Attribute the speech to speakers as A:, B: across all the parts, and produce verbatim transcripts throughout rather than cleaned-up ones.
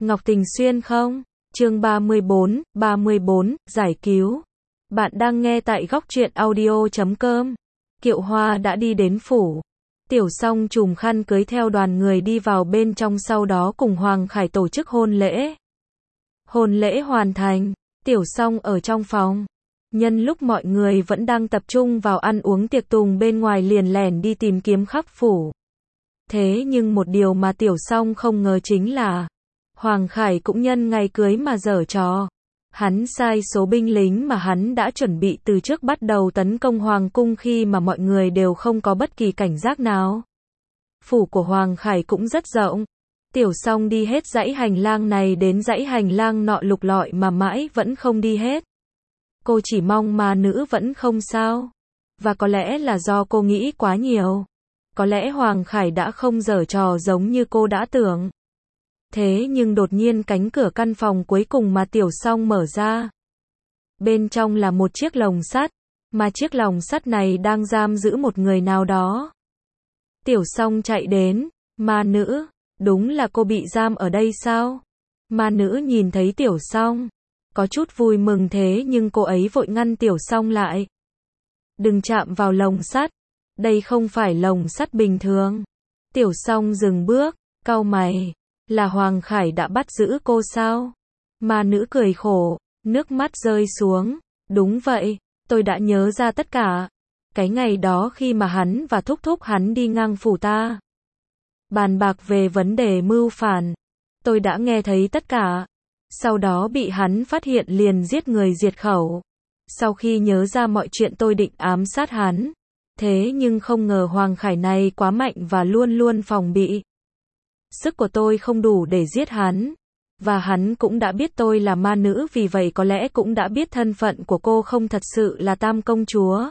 A: Ngọc Tình Xuyên không? Chương ba mươi bốn, ba mươi bốn, giải cứu. Bạn đang nghe tại góc truyện audio chấm com. Kiệu Hoa đã đi đến phủ. Tiểu Song trùm khăn cưới theo đoàn người đi vào bên trong, sau đó cùng Hoàng Khải tổ chức hôn lễ. Hôn lễ hoàn thành, Tiểu Song ở trong phòng. Nhân lúc mọi người vẫn đang tập trung vào ăn uống tiệc tùng bên ngoài, liền lẻn đi tìm kiếm khắp phủ. Thế nhưng một điều mà Tiểu Song không ngờ chính là Hoàng Khải cũng nhân ngày cưới mà giở trò. Hắn sai số binh lính mà hắn đã chuẩn bị từ trước bắt đầu tấn công Hoàng cung khi mà mọi người đều không có bất kỳ cảnh giác nào. Phủ của Hoàng Khải cũng rất rộng. Tiểu Song đi hết dãy hành lang này đến dãy hành lang nọ, lục lọi mà mãi vẫn không đi hết. Cô chỉ mong ma nữ vẫn không sao. Và có lẽ là do cô nghĩ quá nhiều. Có lẽ Hoàng Khải đã không giở trò giống như cô đã tưởng. Thế nhưng đột nhiên cánh cửa căn phòng cuối cùng mà Tiểu Song mở ra. Bên trong là một chiếc lồng sắt, mà chiếc lồng sắt này đang giam giữ một người nào đó. Tiểu Song chạy đến, ma nữ, đúng là cô bị giam ở đây sao? Ma nữ nhìn thấy Tiểu Song, có chút vui mừng, thế nhưng cô ấy vội ngăn Tiểu Song lại. Đừng chạm vào lồng sắt, đây không phải lồng sắt bình thường. Tiểu Song dừng bước, cau mày. Là Hoàng Khải đã bắt giữ cô sao? Ma nữ cười khổ, nước mắt rơi xuống. Đúng vậy, tôi đã nhớ ra tất cả. Cái ngày đó khi mà hắn và thúc thúc hắn đi ngang phủ ta, bàn bạc về vấn đề mưu phản, tôi đã nghe thấy tất cả. Sau đó bị hắn phát hiện liền giết người diệt khẩu. Sau khi nhớ ra mọi chuyện, tôi định ám sát hắn. Thế nhưng không ngờ Hoàng Khải này quá mạnh và luôn luôn phòng bị. Sức của tôi không đủ để giết hắn. Và hắn cũng đã biết tôi là ma nữ, vì vậy có lẽ cũng đã biết thân phận của cô không thật sự là Tam công chúa.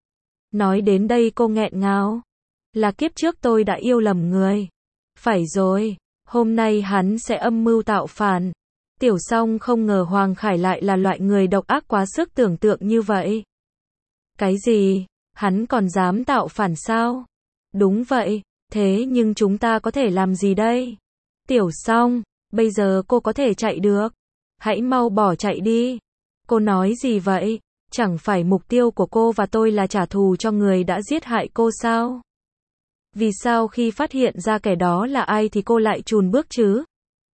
A: Nói đến đây cô nghẹn ngào. Là kiếp trước tôi đã yêu lầm người. Phải rồi, hôm nay hắn sẽ âm mưu tạo phản. Tiểu Song không ngờ Hoàng Khải lại là loại người độc ác quá sức tưởng tượng như vậy. Cái gì? Hắn còn dám tạo phản sao? Đúng vậy. Thế nhưng chúng ta có thể làm gì đây? Tiểu Song, bây giờ cô có thể chạy được. Hãy mau bỏ chạy đi. Cô nói gì vậy? Chẳng phải mục tiêu của cô và tôi là trả thù cho người đã giết hại cô sao? Vì sao khi phát hiện ra kẻ đó là ai thì cô lại chùn bước chứ?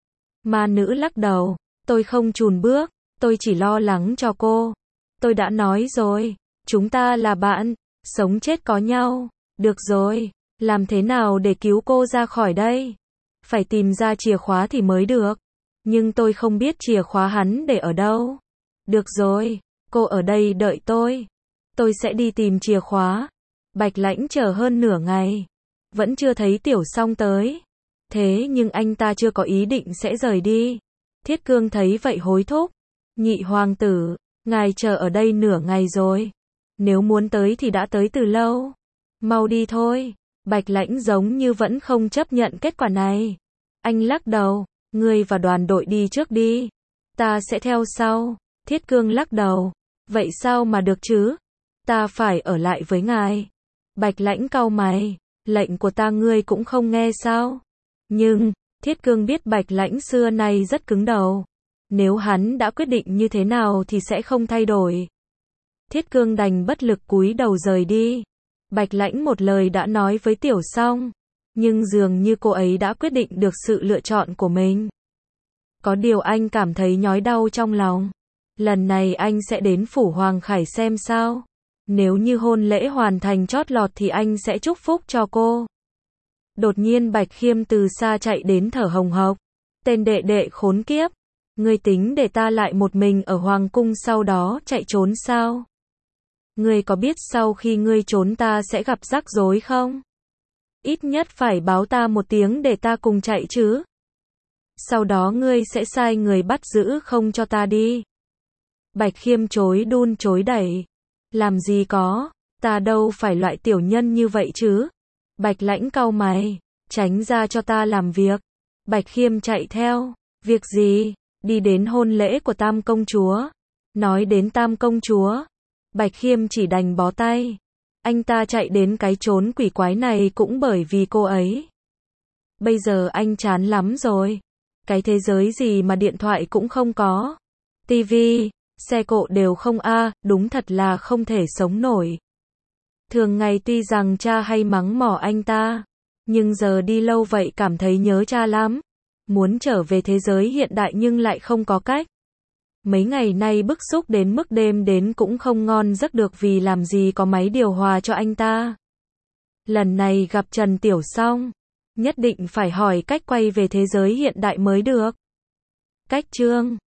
A: Ma nữ lắc đầu. Tôi không chùn bước, tôi chỉ lo lắng cho cô. Tôi đã nói rồi, chúng ta là bạn, sống chết có nhau. Được rồi. Làm thế nào để cứu cô ra khỏi đây? Phải tìm ra chìa khóa thì mới được. Nhưng tôi không biết chìa khóa hắn để ở đâu. Được rồi, cô ở đây đợi tôi. Tôi sẽ đi tìm chìa khóa. Bạch Lãnh chờ hơn nửa ngày. Vẫn chưa thấy Tiểu Song tới. Thế nhưng anh ta chưa có ý định sẽ rời đi. Thiết Cương thấy vậy hối thúc. Nhị hoàng tử, ngài chờ ở đây nửa ngày rồi. Nếu muốn tới thì đã tới từ lâu. Mau đi thôi. Bạch Lãnh giống như vẫn không chấp nhận kết quả này. Anh lắc đầu, ngươi và đoàn đội đi trước đi. Ta sẽ theo sau. Thiết Cương lắc đầu. Vậy sao mà được chứ? Ta phải ở lại với ngài. Bạch Lãnh cau mày. Lệnh của ta ngươi cũng không nghe sao? Nhưng, Thiết Cương biết Bạch Lãnh xưa nay rất cứng đầu. Nếu hắn đã quyết định như thế nào thì sẽ không thay đổi. Thiết Cương đành bất lực cúi đầu rời đi. Bạch Lãnh một lời đã nói với Tiểu Song, nhưng dường như cô ấy đã quyết định được sự lựa chọn của mình. Có điều anh cảm thấy nhói đau trong lòng. Lần này anh sẽ đến phủ Hoàng Khải xem sao. Nếu như hôn lễ hoàn thành chót lọt thì anh sẽ chúc phúc cho cô. Đột nhiên Bạch Khiêm từ xa chạy đến thở hồng hộc. Tên đệ đệ khốn kiếp. Ngươi tính để ta lại một mình ở Hoàng cung sau đó chạy trốn sao? Ngươi có biết sau khi ngươi trốn ta sẽ gặp rắc rối không? Ít nhất phải báo ta một tiếng để ta cùng chạy chứ. Sau đó ngươi sẽ sai người bắt giữ không cho ta đi. Bạch Khiêm chối đun chối đẩy. Làm gì có, ta đâu phải loại tiểu nhân như vậy chứ. Bạch Lãnh cau mày, tránh ra cho ta làm việc. Bạch Khiêm chạy theo. Việc gì? Đi đến hôn lễ của Tam công chúa. Nói đến Tam công chúa, Bạch Khiêm chỉ đành bó tay. Anh ta chạy đến cái chốn quỷ quái này cũng bởi vì cô ấy. Bây giờ anh chán lắm rồi. Cái thế giới gì mà điện thoại cũng không có. Tivi, xe cộ đều không a, đúng thật là không thể sống nổi. Thường ngày tuy rằng cha hay mắng mỏ anh ta, nhưng giờ đi lâu vậy cảm thấy nhớ cha lắm. Muốn trở về thế giới hiện đại nhưng lại không có cách. Mấy ngày nay bức xúc đến mức đêm đến cũng không ngon giấc được vì làm gì có máy điều hòa cho anh ta. Lần này gặp Trần Tiểu Song, nhất định phải hỏi cách quay về thế giới hiện đại mới được. Cách chương